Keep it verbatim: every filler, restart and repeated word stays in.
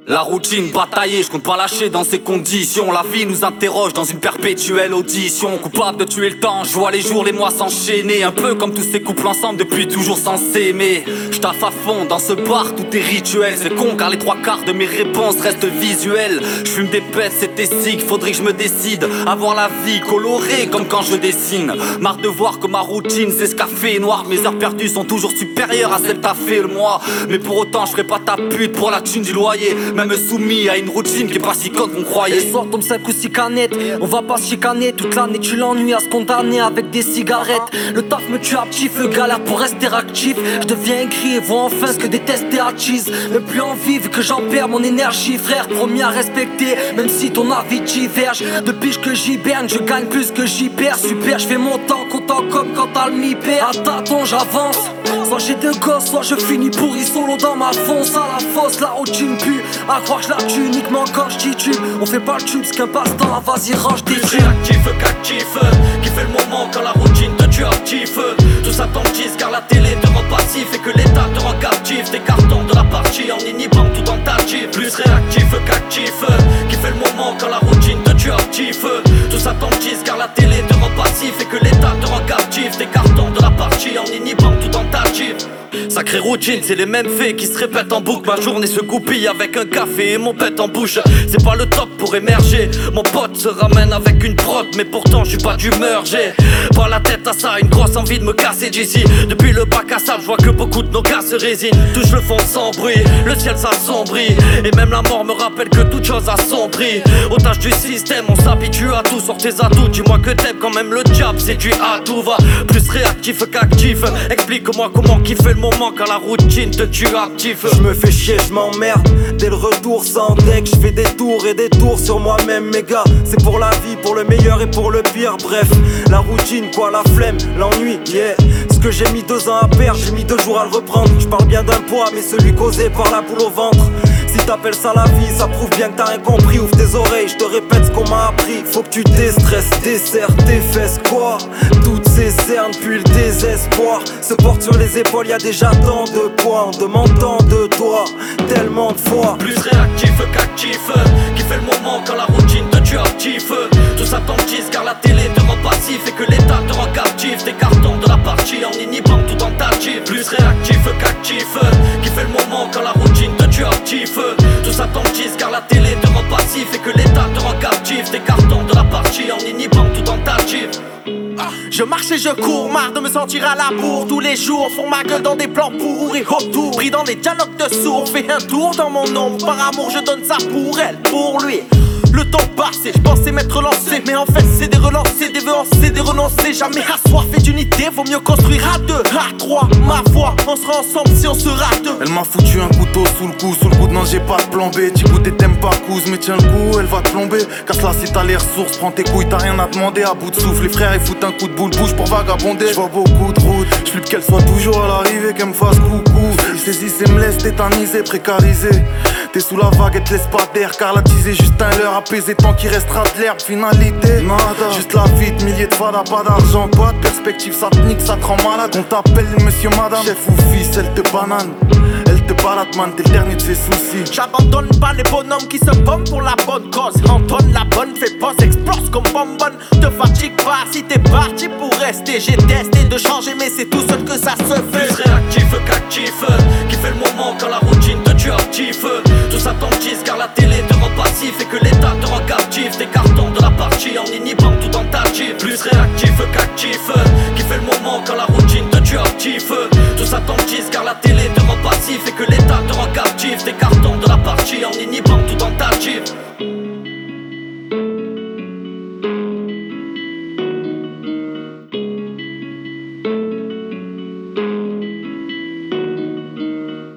La routine bataillée, je compte pas lâcher dans ces conditions. La vie nous interroge dans une perpétuelle audition. Coupable de tuer le temps, je vois les jours, les mois s'enchaîner. Un peu comme tous ces couples ensemble depuis toujours sans s'aimer. Je taffe à fond dans ce bar, tout est rituel. C'est con car les trois quarts de mes réponses restent visuelles. Je fume des pètes, c'est sick, faudrait que je me décide. Avoir la vie colorée comme quand je dessine. Marre de voir que ma routine c'est ce qu'a fait noir. Mes heures perdues sont toujours supérieures à celles que t'as fait le mois. Mais pour autant je ferai pas ta pute pour la thune du loyer. Même soumis à une routine qui est pas si conne qu'on croyait. Et sort comme cinq ou six canettes. On va pas se chicaner toute l'année. Tu l'ennuies à se condamner avec des cigarettes. Le taf me tue à petit feu, galère pour rester actif. Je deviens aigri et vois enfin ce que détester à cheese. Même plus envie vu que j'en perds mon énergie. Frère, promis à respecter même si ton avis diverge. Depuis que j'hiberne, je gagne plus que j'y perds. Super, je fais mon temps, content comme quand t'as le mi-père. À tâtons j'avance. Soit j'ai deux gosses, soit je finis pourri solo dans ma fonce. À la fosse, la routine pue. À croire que je la tue uniquement quand je titube. On fait pas le tube, c'est qu'un passe-temps, vas-y range des tubes. Plus réactif qu'actif, qui fait le moment quand la routine te tue actif. Tout ça t'entise car la télé te rend passif et que l'état te rend captif. Tes cartons de la partie en inhibant tout tentative. Plus réactif qu'actif, qui fait le moment quand la routine te tue actif. Tout ça t'entise car la télé te rend passif et que l'état te rend captif. Tes cartons de la partie en inhibant tout tentative. Sacrée routine, c'est les mêmes faits qui se répètent en boucle. Ma journée se goupille avec un café et mon pet en bouche. C'est pas le top pour émerger. Mon pote se ramène avec une prod, mais pourtant je suis pas d'humeur. J'ai pas la tête à ça, une grosse envie de me casser d'ici. Depuis le bac à sable, je vois que beaucoup de nos gars se résignent. Touche le fond sans bruit, le ciel s'assombrit. Et même la mort me rappelle que toute chose a son prix. Otage du système, on s'habitue à tout. Sors tes atouts, dis-moi que t'aimes quand même le job. C'est du à tout va, plus réactif qu'actif. Explique-moi comment kiffer le moment quand la routine te tue actif. Je me fais chier, je m'emmerde. Dès le retour sans deck, je fais des tours et des tours sur moi-même, mes gars. C'est pour la vie, pour le meilleur et pour le pire. Bref, la routine, quoi, la flemme, l'ennui, yeah. Ce que j'ai mis deux ans à perdre, j'ai mis deux jours à le reprendre. Je parle bien d'un poids, mais celui causé par la boule au ventre. Si t'appelles ça la vie, ça prouve bien que t'as rien compris. Ouvre tes oreilles, je te répète ce qu'on m'a appris. Faut que tu déstresses, desserres tes fesses, quoi. Toutes ces cernes, puis le désespoir se porte sur les épaules, y'a déjà tant de poids. On demande tant de toi, tellement de fois. Plus réactif qu'actif, qui fait le moment quand la routine te tue actif. Tout ça t'entise car la télé te rend passif et que l'état te rend captif. Tes cartons de la partie en inhibant tout tentative. Plus réactif qu'actif, qui fait le moment quand la routine te tue actif. Tout ça t'entise car la télé te rend passif et que l'état te rend captif. Tes cartons de la partie en inhibant tout tentative. Je marche et je cours, marre de me sentir à la bourre. Tous les jours, font ma gueule dans des plans pourris. Autour, pris dans les dialogues de sourds. Fais un tour dans mon ombre, par amour je donne ça pour elle, pour lui. Le temps passé, je pensais m'être lancé. Mais en fait c'est des relancés, des vœux c'est des renoncés. Jamais assoiffé d'unité, vaut mieux construire à deux. À trois, ma foi, on sera ensemble si on sera deux. Elle m'a foutu un couteau sous le cou, sous le coude, non j'ai pas de plan B. T'y goûtes et t'aimes pas couse, mais tiens le coup, elle va te plomber. Casse-la si t'as les ressources, prends tes couilles, t'as rien à demander. À bout de souffle, les frères ils foutent un coup de boule bouche pour vagabonder. J'vois beaucoup de routes, j'flippe qu'elle soit toujours à l'arrivée, qu'elle me fasse coucou. Ils saisissent et me laissent tétaniser, précarisé. T'es sous la vague et te laisse pas d'air, car la teaser juste un leurre apaisé tant qu'il restera de l'herbe. Finalité, nada, juste la vie de milliers de fada, pas d'argent, pas de perspective, ça te nique, ça te rend malade. On t'appelle monsieur madame, chef ou fils, elle te banane. Elle te balade man, t'es le dernier de ses soucis. J'abandonne pas les bonhommes qui se bombent pour la bonne cause. Antonne la bonne, fais pas, explose comme bonbonne. Te fatigue pas si t'es parti pour rester. J'ai testé de changer mais c'est tout seul que ça se fait. Plus réactif qu'actif, qui fait le moment quand la routine te tue actif. Tout ça t'entise car la télé te rend passif et que l'état te rend captif. Tes cartons de la partie en inhibant tout tentative. Plus réactif qu'actif, qui fait le moment